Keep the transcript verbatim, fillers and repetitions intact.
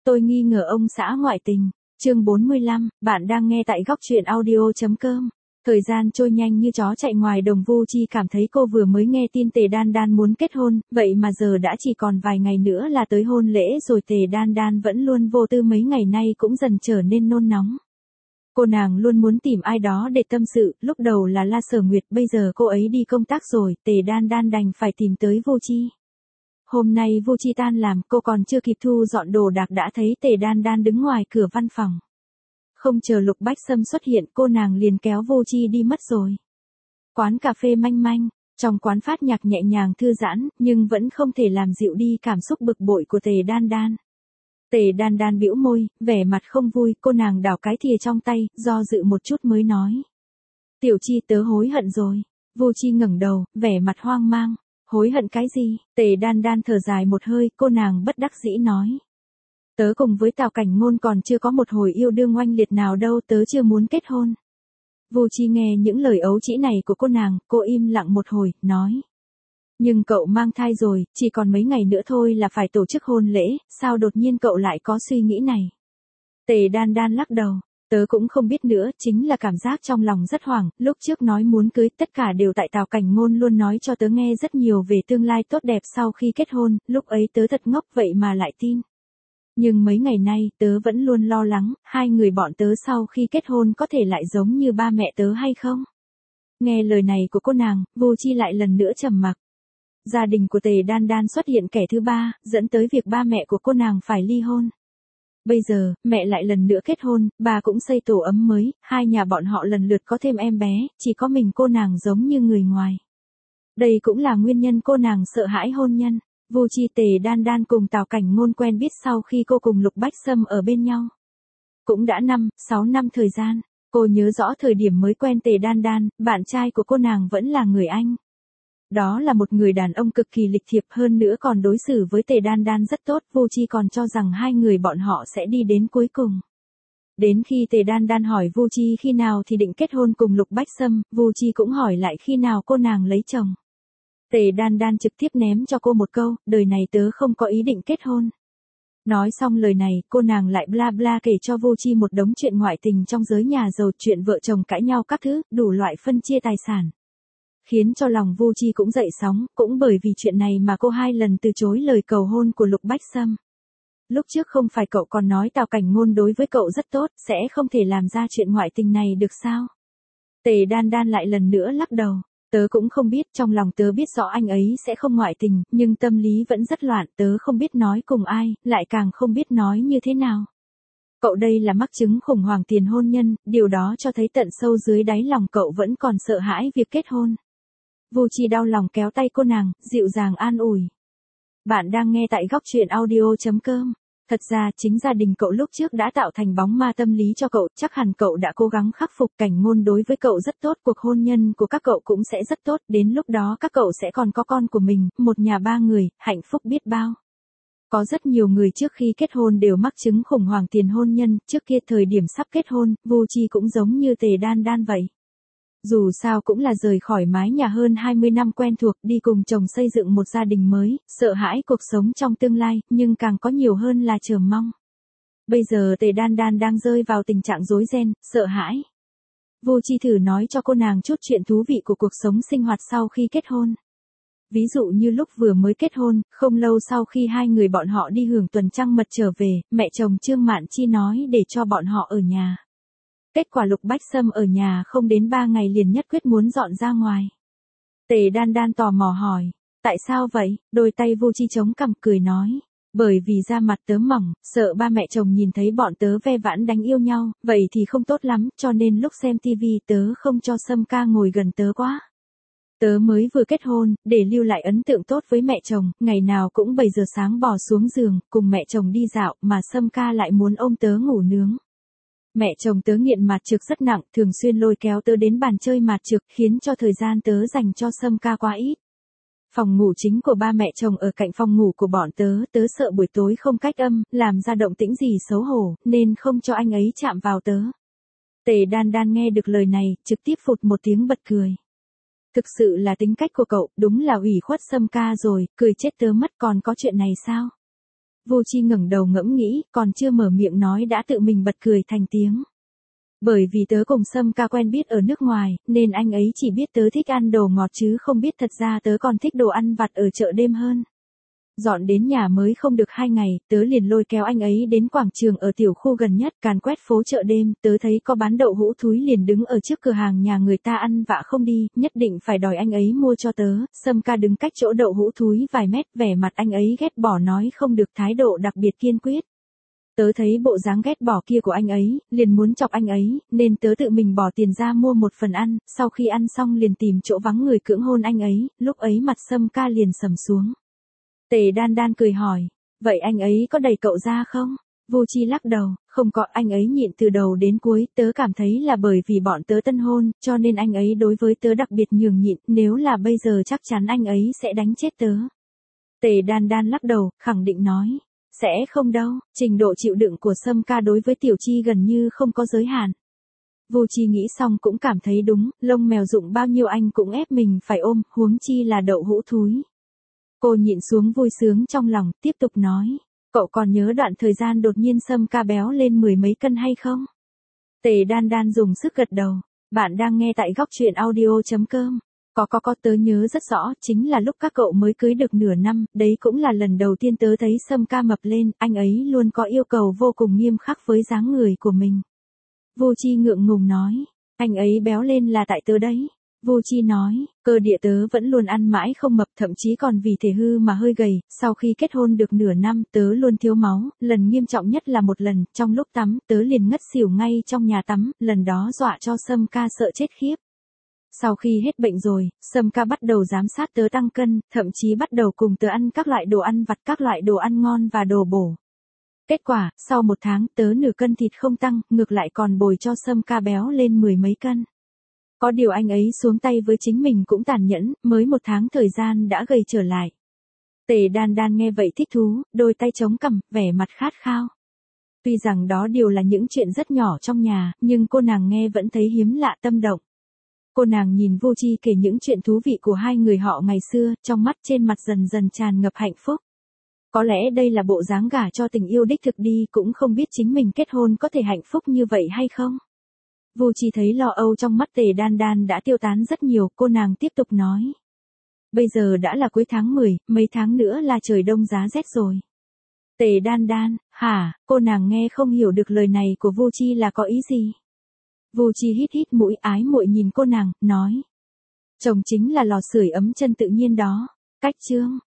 Tôi nghi ngờ ông xã ngoại tình. Chương bốn mươi lăm, bạn đang nghe tại góc truyện audio.com. Thời gian trôi nhanh như chó chạy ngoài đồng. Vu Chi cảm thấy cô vừa mới nghe tin Tề Đan Đan muốn kết hôn, vậy mà giờ đã chỉ còn vài ngày nữa là tới hôn lễ rồi. Tề Đan Đan vẫn luôn vô tư mấy ngày nay cũng dần trở nên nôn nóng. Cô nàng luôn muốn tìm ai đó để tâm sự, lúc đầu là La Sở Nguyệt, bây giờ cô ấy đi công tác rồi, Tề Đan Đan đành phải tìm tới Vu Chi. Hôm nay Vu Chi tan làm, cô còn chưa kịp thu dọn đồ đạc đã thấy Tề Đan Đan đứng ngoài cửa văn phòng. Không chờ Lục Bách Sâm xuất hiện, cô nàng liền kéo Vu Chi đi mất rồi. Quán cà phê manh manh, trong quán phát nhạc nhẹ nhàng thư giãn, nhưng vẫn không thể làm dịu đi cảm xúc bực bội của Tề Đan Đan. Tề Đan Đan bĩu môi, vẻ mặt không vui, cô nàng đảo cái thìa trong tay, do dự một chút mới nói. Tiểu Chi, tớ hối hận rồi. Vu Chi ngẩng đầu, vẻ mặt hoang mang. Hối hận cái gì? Tề Đan Đan thở dài một hơi, cô nàng bất đắc dĩ nói. Tớ cùng với Tào Cảnh Ngôn còn chưa có một hồi yêu đương oanh liệt nào đâu, tớ chưa muốn kết hôn. Vu Chi nghe những lời ấu trĩ này của cô nàng, cô im lặng một hồi, nói. Nhưng cậu mang thai rồi, chỉ còn mấy ngày nữa thôi là phải tổ chức hôn lễ, sao đột nhiên cậu lại có suy nghĩ này? Tề Đan Đan lắc đầu. Tớ cũng không biết nữa, chính là cảm giác trong lòng rất hoảng, lúc trước nói muốn cưới tất cả đều tại Tào Cảnh Ngôn luôn nói cho tớ nghe rất nhiều về tương lai tốt đẹp sau khi kết hôn, lúc ấy tớ thật ngốc vậy mà lại tin. Nhưng mấy ngày nay, tớ vẫn luôn lo lắng, hai người bọn tớ sau khi kết hôn có thể lại giống như ba mẹ tớ hay không? Nghe lời này của cô nàng, Vu Chi lại lần nữa trầm mặc. Gia đình của Tề Đan Đan xuất hiện kẻ thứ ba, dẫn tới việc ba mẹ của cô nàng phải ly hôn. Bây giờ, mẹ lại lần nữa kết hôn, bà cũng xây tổ ấm mới, hai nhà bọn họ lần lượt có thêm em bé, chỉ có mình cô nàng giống như người ngoài. Đây cũng là nguyên nhân cô nàng sợ hãi hôn nhân. Vu Chi Tề Đan Đan cùng Tào Cảnh Ngôn quen biết sau khi cô cùng Lục Bách Sâm ở bên nhau. Cũng đã năm, sáu năm thời gian, cô nhớ rõ thời điểm mới quen Tề Đan Đan, bạn trai của cô nàng vẫn là người Anh. Đó là một người đàn ông cực kỳ lịch thiệp, hơn nữa còn đối xử với Tề Đan Đan rất tốt, Vu Chi còn cho rằng hai người bọn họ sẽ đi đến cuối cùng. Đến khi Tề Đan Đan hỏi Vu Chi khi nào thì định kết hôn cùng Lục Bách Sâm, Vu Chi cũng hỏi lại khi nào cô nàng lấy chồng. Tề Đan Đan trực tiếp ném cho cô một câu, đời này tớ không có ý định kết hôn. Nói xong lời này, cô nàng lại bla bla kể cho Vu Chi một đống chuyện ngoại tình trong giới nhà giàu, chuyện vợ chồng cãi nhau các thứ, đủ loại phân chia tài sản. Khiến cho lòng Vu Chi cũng dậy sóng, cũng bởi vì chuyện này mà cô hai lần từ chối lời cầu hôn của Lục Bách Sâm. Lúc trước không phải cậu còn nói Tào Cảnh Ngôn đối với cậu rất tốt, sẽ không thể làm ra chuyện ngoại tình này được sao? Tề Đan Đan lại lần nữa lắc đầu. Tớ cũng không biết, trong lòng tớ biết rõ anh ấy sẽ không ngoại tình, nhưng tâm lý vẫn rất loạn, tớ không biết nói cùng ai, lại càng không biết nói như thế nào. Cậu đây là mắc chứng khủng hoảng tiền hôn nhân, điều đó cho thấy tận sâu dưới đáy lòng cậu vẫn còn sợ hãi việc kết hôn. Vu Chi đau lòng kéo tay cô nàng, dịu dàng an ủi. Bạn đang nghe tại góc truyện audio.com. Thật ra, chính gia đình cậu lúc trước đã tạo thành bóng ma tâm lý cho cậu, chắc hẳn cậu đã cố gắng khắc phục. Cảnh Ngôn đối với cậu rất tốt, cuộc hôn nhân của các cậu cũng sẽ rất tốt, đến lúc đó các cậu sẽ còn có con của mình, một nhà ba người, hạnh phúc biết bao. Có rất nhiều người trước khi kết hôn đều mắc chứng khủng hoảng tiền hôn nhân, trước kia thời điểm sắp kết hôn, Vu Chi cũng giống như Tề Đan Đan vậy. Dù sao cũng là rời khỏi mái nhà hơn hai mươi năm quen thuộc, đi cùng chồng xây dựng một gia đình mới, sợ hãi cuộc sống trong tương lai, nhưng càng có nhiều hơn là chờ mong. Bây giờ Tề Đan Đan đang rơi vào tình trạng rối ren, sợ hãi. Vu Chi thử nói cho cô nàng chút chuyện thú vị của cuộc sống sinh hoạt sau khi kết hôn. Ví dụ như lúc vừa mới kết hôn, không lâu sau khi hai người bọn họ đi hưởng tuần trăng mật trở về, mẹ chồng Trương Mạn Chi nói để cho bọn họ ở nhà. Kết quả Lục Bách Sâm ở nhà không đến ba ngày liền nhất quyết muốn dọn ra ngoài. Tề Đan Đan tò mò hỏi, tại sao vậy? Đôi tay Vu Chi chống cằm cười nói, bởi vì da mặt tớ mỏng, sợ ba mẹ chồng nhìn thấy bọn tớ ve vãn đánh yêu nhau, vậy thì không tốt lắm, cho nên lúc xem tivi tớ không cho Sâm ca ngồi gần tớ quá. Tớ mới vừa kết hôn, để lưu lại ấn tượng tốt với mẹ chồng, ngày nào cũng bảy giờ sáng bò xuống giường, cùng mẹ chồng đi dạo, mà Sâm ca lại muốn ôm tớ ngủ nướng. Mẹ chồng tớ nghiện mạt trược rất nặng, thường xuyên lôi kéo tớ đến bàn chơi mạt trược, khiến cho thời gian tớ dành cho Sâm ca quá ít. Phòng ngủ chính của ba mẹ chồng ở cạnh phòng ngủ của bọn tớ, tớ sợ buổi tối không cách âm, làm ra động tĩnh gì xấu hổ, nên không cho anh ấy chạm vào tớ. Tề Đan Đan nghe được lời này, trực tiếp phụt một tiếng bật cười. Thực sự là tính cách của cậu, đúng là ủy khuất Sâm ca rồi, cười chết tớ mất, còn có chuyện này sao? Vô Chi ngẩng đầu ngẫm nghĩ, còn chưa mở miệng nói đã tự mình bật cười thành tiếng. Bởi vì tớ cùng Sâm Ca quen biết ở nước ngoài, nên anh ấy chỉ biết tớ thích ăn đồ ngọt chứ không biết thật ra tớ còn thích đồ ăn vặt ở chợ đêm hơn. Dọn đến nhà mới không được hai ngày, tớ liền lôi kéo anh ấy đến quảng trường ở tiểu khu gần nhất, càn quét phố chợ đêm, tớ thấy có bán đậu hũ thúi liền đứng ở trước cửa hàng nhà người ta ăn vạ không đi, nhất định phải đòi anh ấy mua cho tớ. Sâm Ca đứng cách chỗ đậu hũ thúi vài mét, vẻ mặt anh ấy ghét bỏ nói không được, thái độ đặc biệt kiên quyết. Tớ thấy bộ dáng ghét bỏ kia của anh ấy, liền muốn chọc anh ấy, nên tớ tự mình bỏ tiền ra mua một phần ăn, sau khi ăn xong liền tìm chỗ vắng người cưỡng hôn anh ấy, lúc ấy mặt Sâm Ca liền sầm xuống. Tề Đan Đan cười hỏi, vậy anh ấy có đẩy cậu ra không? Vô Chi lắc đầu, không có, anh ấy nhịn từ đầu đến cuối, tớ cảm thấy là bởi vì bọn tớ tân hôn, cho nên anh ấy đối với tớ đặc biệt nhường nhịn, nếu là bây giờ chắc chắn anh ấy sẽ đánh chết tớ. Tề Đan Đan lắc đầu, khẳng định nói, sẽ không đâu, trình độ chịu đựng của Sâm Ca đối với Tiểu Chi gần như không có giới hạn. Vô Chi nghĩ xong cũng cảm thấy đúng, lông mèo dụng bao nhiêu anh cũng ép mình phải ôm, huống chi là đậu hũ thúi. Cô nhịn xuống vui sướng trong lòng, tiếp tục nói, cậu còn nhớ đoạn thời gian đột nhiên Sâm Ca béo lên mười mấy cân hay không? Tề Đan Đan dùng sức gật đầu, bạn đang nghe tại góc truyện audio chấm com. Có có có tớ nhớ rất rõ, chính là lúc các cậu mới cưới được nửa năm, đấy cũng là lần đầu tiên tớ thấy Sâm Ca mập lên, anh ấy luôn có yêu cầu vô cùng nghiêm khắc với dáng người của mình. Vô Chi ngượng ngùng nói, anh ấy béo lên là tại tớ đấy. Vô Chi nói, cơ địa tớ vẫn luôn ăn mãi không mập, thậm chí còn vì thể hư mà hơi gầy, sau khi kết hôn được nửa năm tớ luôn thiếu máu, lần nghiêm trọng nhất là một lần, trong lúc tắm tớ liền ngất xỉu ngay trong nhà tắm, lần đó dọa cho Sâm Ca sợ chết khiếp. Sau khi hết bệnh rồi, Sâm Ca bắt đầu giám sát tớ tăng cân, thậm chí bắt đầu cùng tớ ăn các loại đồ ăn vặt, các loại đồ ăn ngon và đồ bổ. Kết quả, sau một tháng tớ nửa cân thịt không tăng, ngược lại còn bồi cho Sâm Ca béo lên mười mấy cân. Có điều anh ấy xuống tay với chính mình cũng tàn nhẫn, mới một tháng thời gian đã gầy trở lại. Tề Đan Đan nghe vậy thích thú, đôi tay chống cằm, vẻ mặt khát khao. Tuy rằng đó đều là những chuyện rất nhỏ trong nhà, nhưng cô nàng nghe vẫn thấy hiếm lạ tâm động. Cô nàng nhìn Vô Chi kể những chuyện thú vị của hai người họ ngày xưa, trong mắt trên mặt dần dần tràn ngập hạnh phúc. Có lẽ đây là bộ dáng gả cho tình yêu đích thực đi, cũng không biết chính mình kết hôn có thể hạnh phúc như vậy hay không. Vô Chi thấy lo âu trong mắt Tề Đan Đan đã tiêu tán rất nhiều, cô nàng tiếp tục nói. Bây giờ đã là cuối tháng mười, mấy tháng nữa là trời đông giá rét rồi. Tề Đan Đan, hả, cô nàng nghe không hiểu được lời này của Vô Chi là có ý gì. Vô Chi hít hít mũi ái muội nhìn cô nàng, nói. Chồng chính là lò sưởi ấm chân tự nhiên đó. Cách chương.